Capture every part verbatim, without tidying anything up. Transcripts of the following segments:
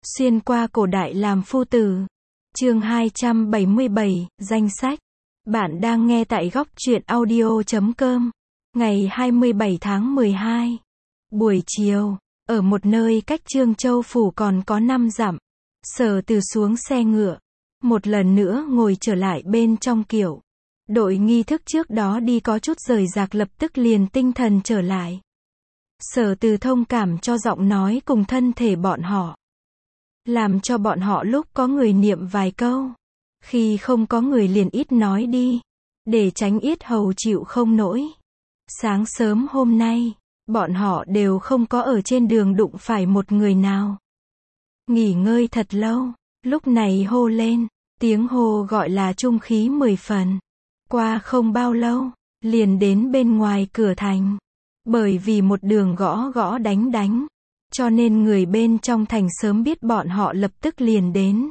Xuyên qua cổ đại làm phu tử. Chương hai trăm bảy mươi bảy, danh sách. Bạn đang nghe tại góc truyện audio chấm com. Ngày hai mươi bảy tháng mười hai. Buổi chiều, ở một nơi cách Trương Châu phủ còn có năm dặm, Sở Từ xuống xe ngựa, một lần nữa ngồi trở lại bên trong kiệu. Đội nghi thức trước đó đi có chút rời rạc lập tức liền tinh thần trở lại. Sở Từ thông cảm cho giọng nói cùng thân thể bọn họ, làm cho bọn họ lúc có người niệm vài câu, khi không có người liền ít nói đi, để tránh yết hầu chịu không nổi. Sáng sớm hôm nay, bọn họ đều không có ở trên đường đụng phải một người nào. Nghỉ ngơi thật lâu, lúc này hô lên, tiếng hô gọi là trung khí mười phần. Qua không bao lâu, liền đến bên ngoài cửa thành. Bởi vì một đường gõ gõ đánh đánh, cho nên người bên trong thành sớm biết bọn họ lập tức liền đến.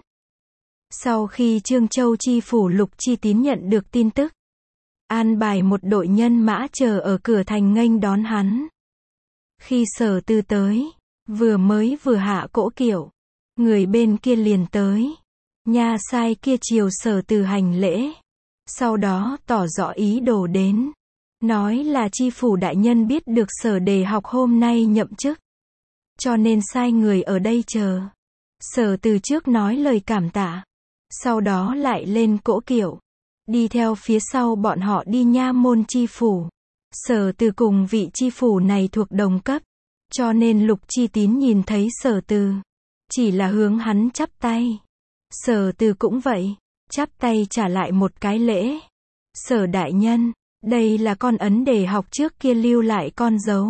Sau khi Trương Châu chi phủ Lục Chi Tín nhận được tin tức, an bài một đội nhân mã chờ ở cửa thành nghênh đón hắn. Khi Sở Từ tới, vừa mới vừa hạ cỗ kiệu, người bên kia liền tới. Nha sai kia chiều Sở Từ hành lễ, sau đó tỏ rõ ý đồ đến, nói là chi phủ đại nhân biết được Sở Đề Học hôm nay nhậm chức, cho nên sai người ở đây chờ. Sở Từ trước nói lời cảm tạ, sau đó lại lên cỗ kiệu, đi theo phía sau bọn họ đi nha môn chi phủ. Sở Từ cùng vị chi phủ này thuộc đồng cấp, cho nên Lục Chi Tín nhìn thấy Sở Từ, chỉ là hướng hắn chắp tay. Sở Từ cũng vậy, chắp tay trả lại một cái lễ. Sở đại nhân, đây là con ấn Đề Học trước kia lưu lại con dấu.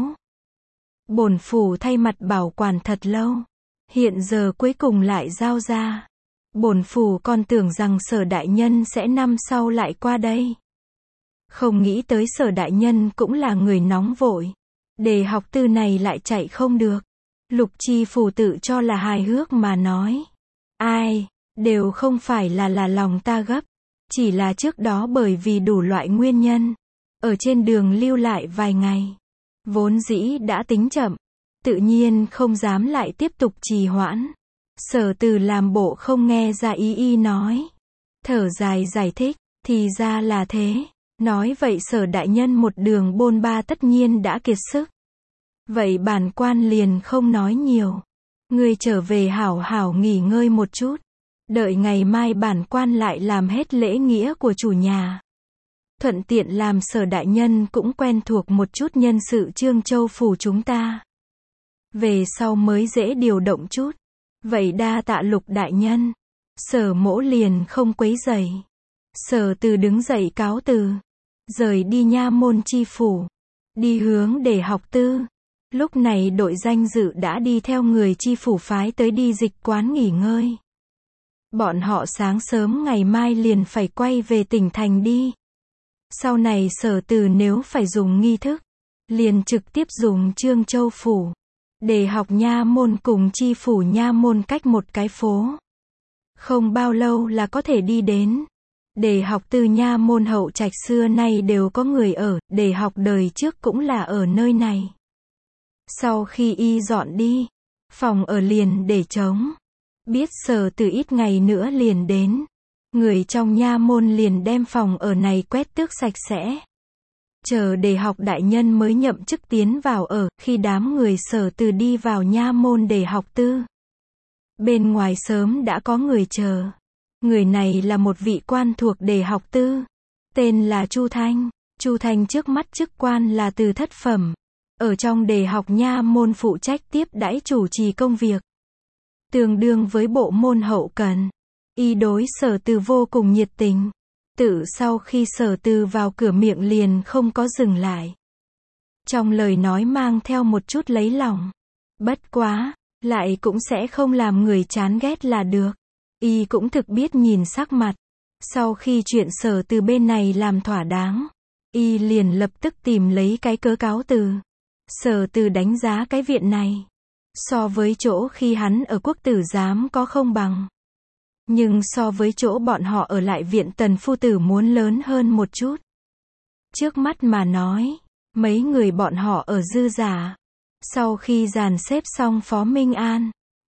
Bổn phủ thay mặt bảo quản thật lâu, hiện giờ cuối cùng lại giao ra. Bổn phủ còn tưởng rằng Sở đại nhân sẽ năm sau lại qua đây. Không nghĩ tới Sở đại nhân cũng là người nóng vội. Đề Học tư này lại chạy không được. Lục Chi phủ tự cho là hài hước mà nói. Ai, đều không phải là là lòng ta gấp. Chỉ là trước đó bởi vì đủ loại nguyên nhân, ở trên đường lưu lại vài ngày. Vốn dĩ đã tính chậm, tự nhiên không dám lại tiếp tục trì hoãn. Sở Từ làm bộ không nghe ra ý y nói. Thở dài giải thích, thì ra là thế. Nói vậy Sở đại nhân một đường bôn ba tất nhiên đã kiệt sức. Vậy bản quan liền không nói nhiều. Ngươi trở về hảo hảo nghỉ ngơi một chút. Đợi ngày mai bản quan lại làm hết lễ nghĩa của chủ nhà. Thuận tiện làm Sở đại nhân cũng quen thuộc một chút nhân sự Trương Châu phủ chúng ta. Về sau mới dễ điều động chút. Vậy đa tạ Lục đại nhân. Sở mỗ liền không quấy rầy. Sở Từ đứng dậy cáo từ, rời đi nha môn chi phủ, đi hướng Đề Học tư. Lúc này đội danh dự đã đi theo người chi phủ phái tới đi dịch quán nghỉ ngơi. Bọn họ sáng sớm ngày mai liền phải quay về tỉnh thành đi. Sau này Sở Từ nếu phải dùng nghi thức, liền trực tiếp dùng Trương Châu phủ. Đề Học nha môn cùng chi phủ nha môn cách một cái phố. Không bao lâu là có thể đi đến. Đề Học tư nha môn hậu trạch xưa nay đều có người ở, Đề Học đời trước cũng là ở nơi này. Sau khi y dọn đi, phòng ở liền để trống. Biết Sở Từ ít ngày nữa liền đến, người trong nha môn liền đem phòng ở này quét tước sạch sẽ. Chờ Đề Học đại nhân mới nhậm chức tiến vào ở, khi đám người Sở Từ đi vào nha môn Đề Học tư. Bên ngoài sớm đã có người chờ. Người này là một vị quan thuộc Đề Học tư, tên là Chu Thanh. Chu Thanh trước mắt chức quan là từ thất phẩm, ở trong Đề Học nha môn phụ trách tiếp đãi chủ trì công việc, tương đương với bộ môn hậu cần. Y đối Sở Từ vô cùng nhiệt tình. Tự sau khi Sở Từ vào cửa miệng liền không có dừng lại. Trong lời nói mang theo một chút lấy lòng. Bất quá, lại cũng sẽ không làm người chán ghét là được. Y cũng thực biết nhìn sắc mặt. Sau khi chuyện Sở Từ bên này làm thỏa đáng, Y liền lập tức tìm lấy cái cớ cáo từ. Sở Từ đánh giá cái viện này, so với chỗ khi hắn ở Quốc tử giám có không bằng. Nhưng so với chỗ bọn họ ở lại viện Tần phu tử muốn lớn hơn một chút. Trước mắt mà nói, mấy người bọn họ ở dư giả. Sau khi dàn xếp xong Phó Minh An,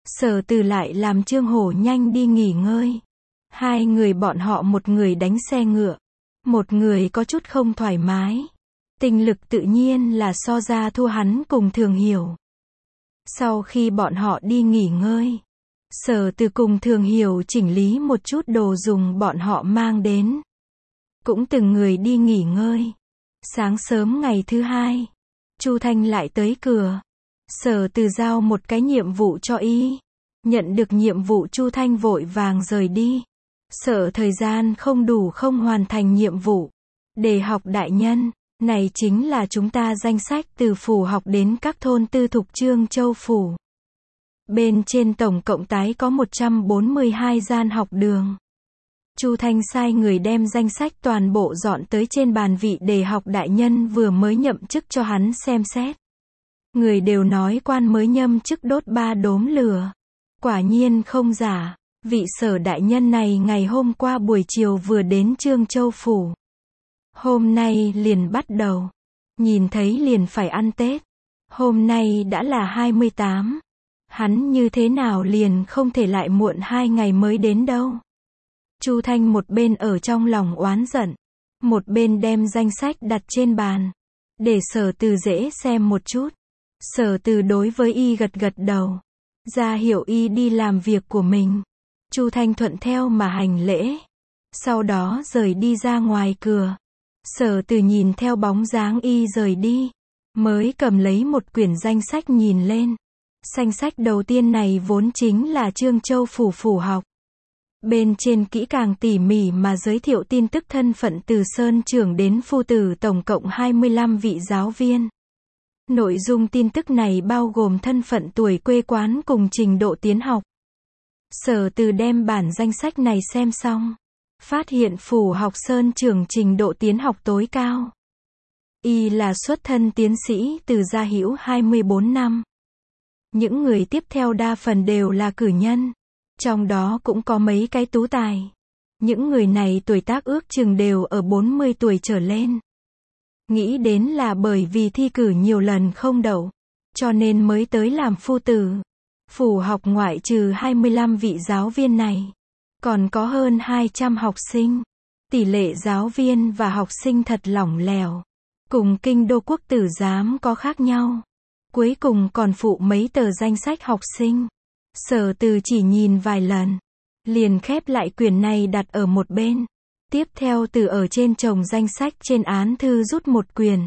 Sở Từ lại làm Trương Hổ nhanh đi nghỉ ngơi. Hai người bọn họ một người đánh xe ngựa, một người có chút không thoải mái. Tinh lực tự nhiên là so ra thua hắn cùng Thường Hiểu. Sau khi bọn họ đi nghỉ ngơi, Sở Từ cùng Thường Hiểu chỉnh lý một chút đồ dùng bọn họ mang đến. Cũng từng người đi nghỉ ngơi. Sáng sớm ngày thứ hai, Chu Thanh lại tới cửa. Sở Từ giao một cái nhiệm vụ cho y. Nhận được nhiệm vụ Chu Thanh vội vàng rời đi. Sợ thời gian không đủ không hoàn thành nhiệm vụ. Đề học đại nhân, này chính là chúng ta danh sách từ phủ học đến các thôn tư thục Trương Châu phủ. Bên trên tổng cộng tái có một trăm bốn mươi hai gian học đường. Chu Thanh sai người đem danh sách toàn bộ dọn tới trên bàn vị đề học đại nhân vừa mới nhậm chức cho hắn xem xét. Người đều nói quan mới nhâm chức đốt ba đốm lửa. Quả nhiên không giả, vị Sở đại nhân này ngày hôm qua buổi chiều vừa đến Trương Châu phủ. Hôm nay liền bắt đầu. Nhìn thấy liền phải ăn Tết. Hôm nay đã là hai mươi tám. Hắn như thế nào liền không thể lại muộn hai ngày mới đến đâu. Chu Thanh một bên ở trong lòng oán giận, một bên đem danh sách đặt trên bàn, để Sở Từ dễ xem một chút. Sở Từ đối với y gật gật đầu, ra hiệu y đi làm việc của mình. Chu Thanh thuận theo mà hành lễ, sau đó rời đi ra ngoài cửa. Sở Từ nhìn theo bóng dáng y rời đi, mới cầm lấy một quyển danh sách nhìn lên. Danh sách đầu tiên này vốn chính là Trương Châu phủ phủ học. Bên trên kỹ càng tỉ mỉ mà giới thiệu tin tức thân phận từ Sơn trưởng đến Phu tử tổng cộng hai mươi lăm vị giáo viên. Nội dung tin tức này bao gồm thân phận, tuổi, quê quán cùng trình độ tiến học. Sở Từ đem bản danh sách này xem xong, phát hiện phủ học Sơn trưởng trình độ tiến học tối cao. Y là xuất thân tiến sĩ từ gia hữu hai mươi bốn năm. Những người tiếp theo đa phần đều là cử nhân, trong đó cũng có mấy cái tú tài. Những người này tuổi tác ước chừng đều ở bốn mươi tuổi trở lên. Nghĩ đến là bởi vì thi cử nhiều lần không đậu, cho nên mới tới làm phu tử. Phủ học ngoại trừ hai mươi lăm vị giáo viên này, còn có hơn hai trăm học sinh. Tỷ lệ giáo viên và học sinh thật lỏng lẻo, cùng kinh đô quốc tử giám có khác nhau. Cuối cùng còn phụ mấy tờ danh sách học sinh. Sở Từ chỉ nhìn vài lần, liền khép lại quyển này đặt ở một bên. Tiếp theo từ ở trên chồng danh sách trên án thư rút một quyển.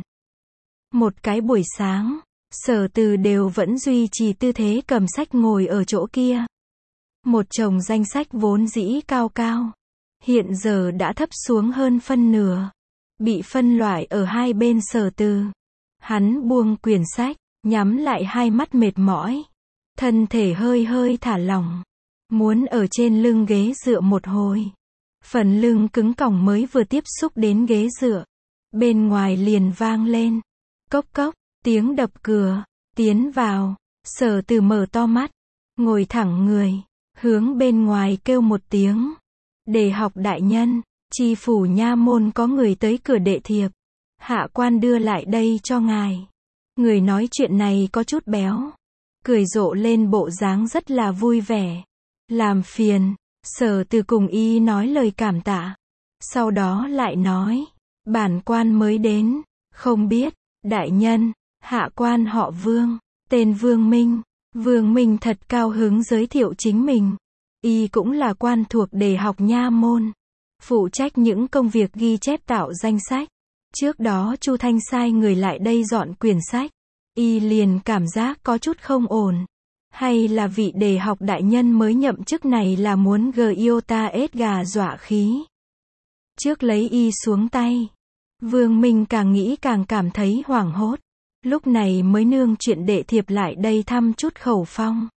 Một cái buổi sáng, Sở Từ đều vẫn duy trì tư thế cầm sách ngồi ở chỗ kia. Một chồng danh sách vốn dĩ cao cao, hiện giờ đã thấp xuống hơn phân nửa, bị phân loại ở hai bên Sở Từ. Hắn buông quyển sách, nhắm lại hai mắt mệt mỏi, thân thể hơi hơi thả lỏng, muốn ở trên lưng ghế dựa một hồi. Phần lưng cứng cỏng mới vừa tiếp xúc đến ghế dựa, bên ngoài liền vang lên, cốc cốc, tiếng đập cửa. Tiến vào, Sở Từ mở to mắt, ngồi thẳng người, hướng bên ngoài kêu một tiếng. Đề học đại nhân, tri phủ nha môn có người tới cửa đệ thiệp. Hạ quan đưa lại đây cho ngài. Người nói chuyện này có chút béo, cười rộ lên bộ dáng rất là vui vẻ. Làm phiền. Sở Từ cùng y nói lời cảm tạ. Sau đó lại nói, bản quan mới đến, không biết, đại nhân, hạ quan họ Vương, tên Vương Minh. Vương Minh thật cao hứng giới thiệu chính mình. Y cũng là quan thuộc đề học nha môn, phụ trách những công việc ghi chép tạo danh sách. Trước đó Chu Thanh sai người lại đây dọn quyển sách. Y liền cảm giác có chút không ổn. Hay là vị đề học đại nhân mới nhậm chức này là muốn giota ết gà dọa khí. Trước lấy y xuống tay, Vương Minh càng nghĩ càng cảm thấy hoảng hốt. Lúc này mới nương chuyện đệ thiệp lại đây thăm chút khẩu phong.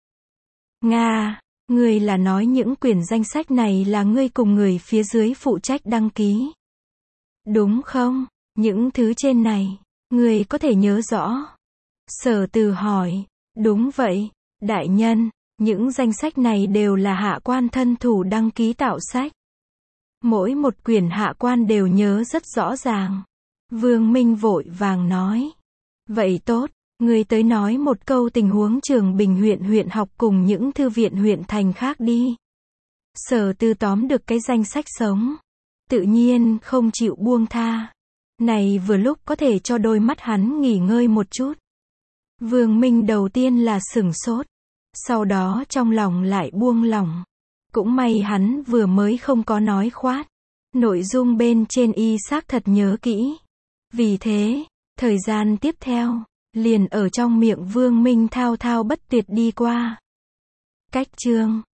Nga, ngươi là nói những quyển danh sách này là ngươi cùng người phía dưới phụ trách đăng ký, đúng không? Những thứ trên này, ngươi có thể nhớ rõ? Sở Từ hỏi. Đúng vậy, đại nhân, những danh sách này đều là hạ quan thân thủ đăng ký tạo sách. Mỗi một quyển hạ quan đều nhớ rất rõ ràng. Vương Minh vội vàng nói. Vậy tốt, Ngươi tới nói một câu tình huống trường Bình huyện huyện học cùng những thư viện huyện thành khác đi. Sở Tư tóm được cái danh sách sống. Tự nhiên không chịu buông tha. Này vừa lúc có thể cho đôi mắt hắn nghỉ ngơi một chút. Vương Minh đầu tiên là sửng sốt. Sau đó trong lòng lại buông lỏng. Cũng may hắn vừa mới không có nói khoát. Nội dung bên trên y xác thật nhớ kỹ. Vì thế, thời gian tiếp theo, liền ở trong miệng Vương Minh thao thao bất tuyệt đi qua. Cách chương